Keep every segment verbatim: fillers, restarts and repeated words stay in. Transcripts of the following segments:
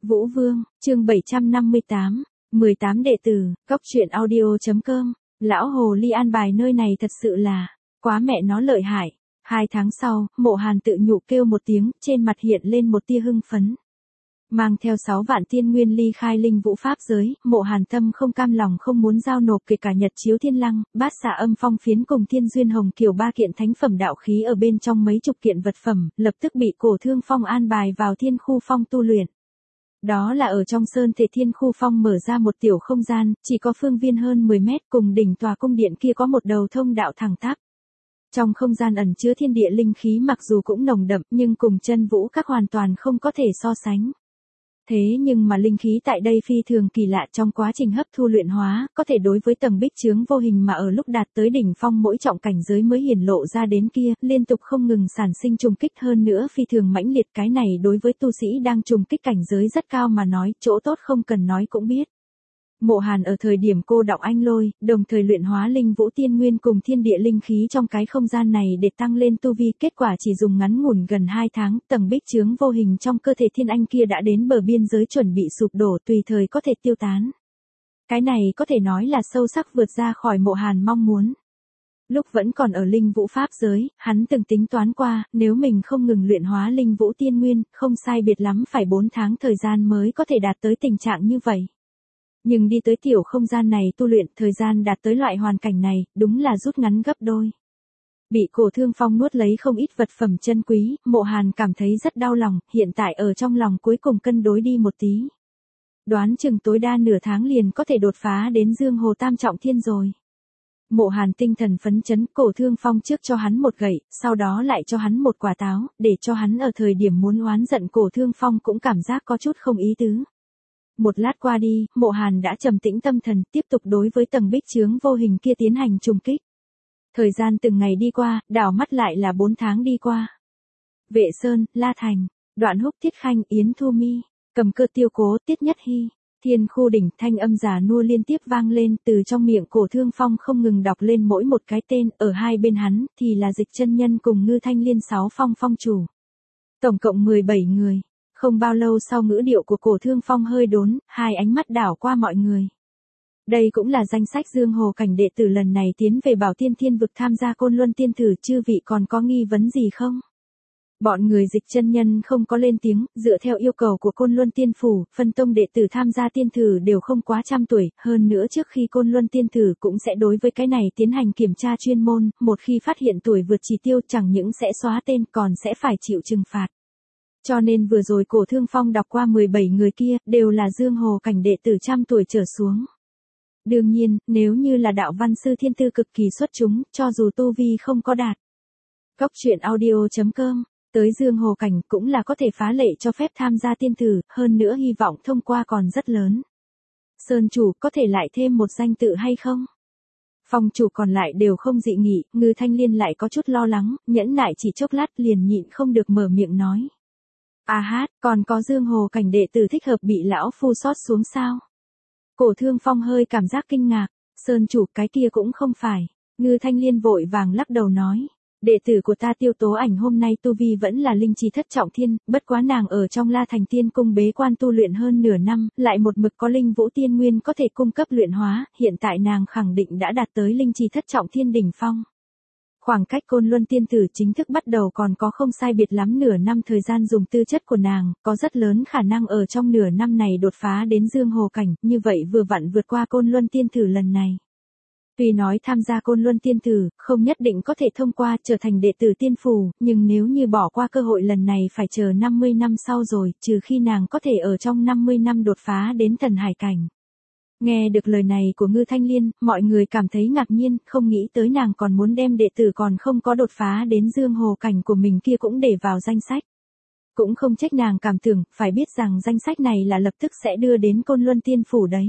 Vũ Vương, chương bảy trăm năm mươi tám, mười tám đệ tử, góc truyện audio.com, lão hồ ly an bài nơi này thật sự là, quá mẹ nó lợi hại. Hai tháng sau, Mộ Hàn tự nhủ kêu một tiếng, trên mặt hiện lên một tia hưng phấn. Mang theo sáu vạn tiên nguyên ly khai linh vũ pháp giới, Mộ Hàn tâm không cam lòng không muốn giao nộp kể cả nhật chiếu thiên lăng, bát xà âm phong phiến cùng thiên duyên hồng kiều ba kiện thánh phẩm đạo khí ở bên trong mấy chục kiện vật phẩm, lập tức bị Cổ Thương Phong an bài vào thiên khu phong tu luyện. Đó là ở trong sơn thể thiên khu phong mở ra một tiểu không gian, chỉ có phương viên hơn mười mét, cùng đỉnh tòa cung điện kia có một đầu thông đạo thẳng tắp. Trong không gian ẩn chứa thiên địa linh khí mặc dù cũng nồng đậm nhưng cùng chân vũ các hoàn toàn không có thể so sánh. Thế nhưng mà linh khí tại đây phi thường kỳ lạ, trong quá trình hấp thu luyện hóa, có thể đối với tầng bích chướng vô hình mà ở lúc đạt tới đỉnh phong mỗi trọng cảnh giới mới hiển lộ ra đến kia, liên tục không ngừng sản sinh trùng kích, hơn nữa phi thường mãnh liệt. Cái này đối với tu sĩ đang trùng kích cảnh giới rất cao mà nói, chỗ tốt không cần nói cũng biết. Mộ Hàn ở thời điểm cô đọng anh lôi, đồng thời luyện hóa linh vũ tiên nguyên cùng thiên địa linh khí trong cái không gian này để tăng lên tu vi, kết quả chỉ dùng ngắn ngủn gần hai tháng, tầng bích chướng vô hình trong cơ thể thiên anh kia đã đến bờ biên giới chuẩn bị sụp đổ, tùy thời có thể tiêu tán. Cái này có thể nói là sâu sắc vượt ra khỏi Mộ Hàn mong muốn. Lúc vẫn còn ở linh vũ pháp giới, hắn từng tính toán qua, nếu mình không ngừng luyện hóa linh vũ tiên nguyên, không sai biệt lắm phải bốn tháng thời gian mới có thể đạt tới tình trạng như vậy. Nhưng đi tới tiểu không gian này tu luyện, thời gian đạt tới loại hoàn cảnh này, đúng là rút ngắn gấp đôi. Bị Cổ Thương Phong nuốt lấy không ít vật phẩm chân quý, Mộ Hàn cảm thấy rất đau lòng, hiện tại ở trong lòng cuối cùng cân đối đi một tí. Đoán chừng tối đa nửa tháng liền có thể đột phá đến Dương Hồ Tam Trọng Thiên rồi. Mộ Hàn tinh thần phấn chấn, Cổ Thương Phong trước cho hắn một gậy, sau đó lại cho hắn một quả táo, để cho hắn ở thời điểm muốn oán giận Cổ Thương Phong cũng cảm giác có chút không ý tứ. Một lát qua đi, Mộ Hàn đã trầm tĩnh tâm thần, tiếp tục đối với tầng bích chướng vô hình kia tiến hành trùng kích. Thời gian từng ngày đi qua, đảo mắt lại là bốn tháng đi qua. Vệ Sơn, La Thành, Đoạn Húc, Tiết Khanh, Yến Thu Mi, Cầm Cơ, Tiêu Cố, Tiết Nhất Hy, thiên khu đỉnh, thanh âm già nua liên tiếp vang lên, từ trong miệng Cổ Thương Phong không ngừng đọc lên mỗi một cái tên, ở hai bên hắn thì là Dịch Chân Nhân cùng Ngư Thanh Liên sáu phong phong chủ. Tổng cộng mười bảy người. Không bao lâu sau, ngữ điệu của Cổ Thương Phong hơi đốn, hai ánh mắt đảo qua mọi người. Đây cũng là danh sách Dương Hồ cảnh đệ tử lần này tiến về Bảo Tiên Thiên vực tham gia Côn Luân Tiên thử, chư vị còn có nghi vấn gì không? Bọn người Dịch Chân Nhân không có lên tiếng, dựa theo yêu cầu của Côn Luân Tiên phủ, phân tông đệ tử tham gia tiên thử đều không quá trăm tuổi, hơn nữa trước khi Côn Luân Tiên thử cũng sẽ đối với cái này tiến hành kiểm tra chuyên môn, một khi phát hiện tuổi vượt chỉ tiêu chẳng những sẽ xóa tên còn sẽ phải chịu trừng phạt. Cho nên vừa rồi Cổ Thương Phong đọc qua mười bảy người kia, đều là Dương Hồ cảnh đệ tử trăm tuổi trở xuống. Đương nhiên, nếu như là đạo văn sư thiên tư cực kỳ xuất chúng, cho dù tu vi không có đạt. Góc truyện audio.com, tới Dương Hồ cảnh cũng là có thể phá lệ cho phép tham gia tiên thử, hơn nữa hy vọng thông qua còn rất lớn. Sơn chủ, có thể lại thêm một danh tự hay không? Phong chủ còn lại đều không dị nghị, Ngư Thanh Liên lại có chút lo lắng, nhẫn nại chỉ chốc lát liền nhịn không được mở miệng nói. À hát, còn có Dương Hồ cảnh đệ tử thích hợp bị lão phu sót xuống sao? Cổ Thương Phong hơi cảm giác kinh ngạc, Sơn chủ, cái kia cũng không phải. Ngư Thanh Liên vội vàng lắc đầu nói, đệ tử của ta Tiêu Tố Ảnh hôm nay tu vi vẫn là linh trì thất trọng thiên, bất quá nàng ở trong La Thành Tiên cung bế quan tu luyện hơn nửa năm, lại một mực có linh vũ tiên nguyên có thể cung cấp luyện hóa, hiện tại nàng khẳng định đã đạt tới linh trì thất trọng thiên đỉnh phong. Khoảng cách Côn Luân Tiên tử chính thức bắt đầu còn có không sai biệt lắm nửa năm thời gian, dùng tư chất của nàng, có rất lớn khả năng ở trong nửa năm này đột phá đến Dương Hồ cảnh, như vậy vừa vặn vượt qua Côn Luân Tiên tử lần này. Tuy nói tham gia Côn Luân Tiên tử, không nhất định có thể thông qua trở thành đệ tử tiên phủ, nhưng nếu như bỏ qua cơ hội lần này phải chờ năm mươi năm sau rồi, trừ khi nàng có thể ở trong năm mươi năm đột phá đến thần hải cảnh. Nghe được lời này của Ngư Thanh Liên, mọi người cảm thấy ngạc nhiên, không nghĩ tới nàng còn muốn đem đệ tử còn không có đột phá đến Dương Hồ cảnh của mình kia cũng để vào danh sách. Cũng không trách nàng cảm tưởng, phải biết rằng danh sách này là lập tức sẽ đưa đến Côn Luân Tiên phủ đấy.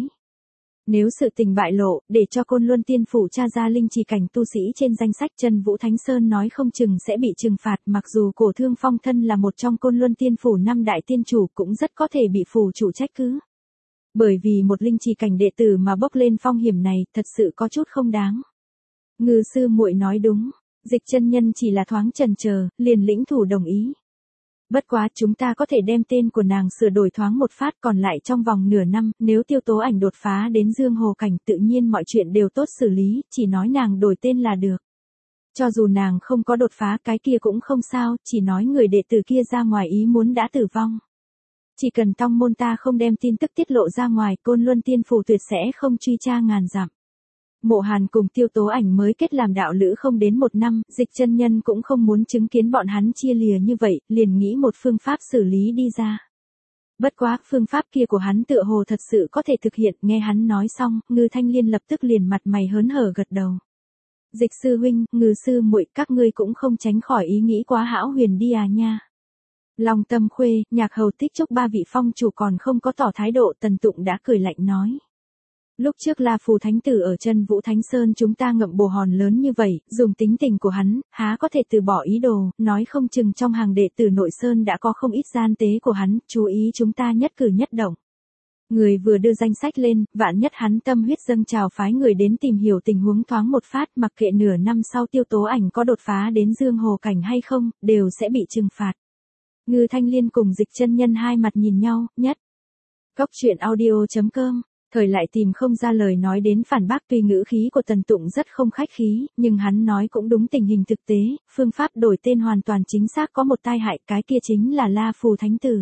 Nếu sự tình bại lộ, để cho Côn Luân Tiên phủ tra ra linh trì cảnh tu sĩ trên danh sách, Chân Vũ Thánh Sơn nói không chừng sẽ bị trừng phạt, mặc dù Cổ Thương Phong thân là một trong Côn Luân Tiên phủ năm đại tiên chủ cũng rất có thể bị phủ chủ trách cứ. Bởi vì một linh trì cảnh đệ tử mà bốc lên phong hiểm này, thật sự có chút không đáng. Ngư sư muội nói đúng, Dịch Chân Nhân chỉ là thoáng chần chờ, liền lĩnh thủ đồng ý. Bất quá chúng ta có thể đem tên của nàng sửa đổi thoáng một phát, còn lại trong vòng nửa năm, nếu Tiêu Tố Ảnh đột phá đến Dương Hồ Cảnh tự nhiên mọi chuyện đều tốt xử lý, chỉ nói nàng đổi tên là được. Cho dù nàng không có đột phá cái kia cũng không sao, chỉ nói người đệ tử kia ra ngoài ý muốn đã tử vong. Chỉ cần tông môn ta không đem tin tức tiết lộ ra ngoài, Côn Luân Tiên Phủ tuyệt sẽ không truy tra ngàn dặm. Mộ Hàn cùng Tiêu Tố Ảnh mới kết làm đạo lữ không đến một năm, Dịch chân nhân cũng không muốn chứng kiến bọn hắn chia lìa như vậy, liền nghĩ một phương pháp xử lý đi ra. Bất quá, phương pháp kia của hắn tựa hồ thật sự có thể thực hiện, nghe hắn nói xong, Ngư Thanh Liên lập tức liền mặt mày hớn hở gật đầu. Dịch sư huynh, Ngư sư muội, các ngươi cũng không tránh khỏi ý nghĩ quá hão huyền đi à nha. Long Tâm Khuê, Nhạc Hầu Tích Trúc ba vị phong chủ còn không có tỏ thái độ, Tần Tụng đã cười lạnh nói. Lúc trước La Phù Thánh Tử ở chân Vũ Thánh Sơn chúng ta ngậm bồ hòn lớn như vậy, dùng tính tình của hắn, há có thể từ bỏ ý đồ, nói không chừng trong hàng đệ tử nội Sơn đã có không ít gian tế của hắn, chú ý chúng ta nhất cử nhất động. Người vừa đưa danh sách lên, vạn nhất hắn tâm huyết dâng trào phái người đến tìm hiểu tình huống thoáng một phát, mặc kệ nửa năm sau Tiêu Tố Ảnh có đột phá đến Dương Hồ Cảnh hay không, đều sẽ bị trừng phạt. Ngư Thanh Liên cùng Dịch chân nhân hai mặt nhìn nhau, nhất. Góc truyện audio chấm com, thời lại tìm không ra lời nói đến phản bác, tuy ngữ khí của Tần Tụng rất không khách khí, nhưng hắn nói cũng đúng tình hình thực tế, phương pháp đổi tên hoàn toàn chính xác có một tai hại, cái kia chính là La Phù Thánh Tử.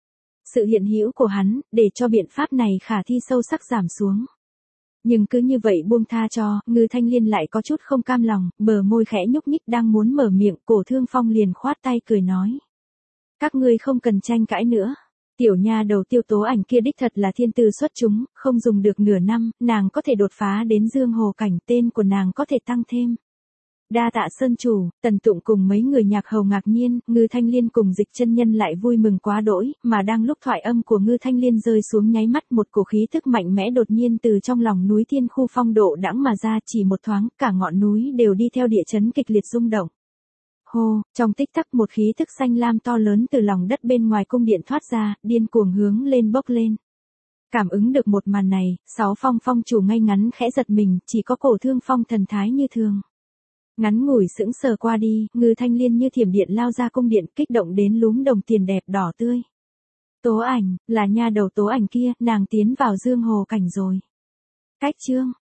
Sự hiện hữu của hắn, để cho biện pháp này khả thi sâu sắc giảm xuống. Nhưng cứ như vậy buông tha cho, Ngư Thanh Liên lại có chút không cam lòng, bờ môi khẽ nhúc nhích đang muốn mở miệng, Cổ Thương Phong liền khoát tay cười nói. Các ngươi không cần tranh cãi nữa. Tiểu nha đầu Tiêu Tố Ảnh kia đích thật là thiên tư xuất chúng, không dùng được nửa năm, nàng có thể đột phá đến Dương Hồ Cảnh, tên của nàng có thể tăng thêm. Đa tạ Sơn chủ, Tần Tụng cùng mấy người Nhạc Hầu ngạc nhiên, Ngư Thanh Liên cùng Dịch chân nhân lại vui mừng quá đỗi, mà đang lúc thoại âm của Ngư Thanh Liên rơi xuống nháy mắt, một cổ khí tức mạnh mẽ đột nhiên từ trong lòng núi Thiên Khu Phong độ đãng mà ra, chỉ một thoáng, cả ngọn núi đều đi theo địa chấn kịch liệt rung động. Hô, trong tích tắc một khí tức xanh lam to lớn từ lòng đất bên ngoài cung điện thoát ra, điên cuồng hướng lên bốc lên. Cảm ứng được một màn này, sáu phong phong chủ ngay ngắn khẽ giật mình, chỉ có Cổ Thương Phong thần thái như thường. Ngắn ngủi sững sờ qua đi, Ngư Thanh Liên như thiểm điện lao ra cung điện, kích động đến lúm đồng tiền đẹp đỏ tươi. Tố Ảnh, là nha đầu Tố Ảnh kia, nàng tiến vào Dương Hồ Cảnh rồi. Cách chương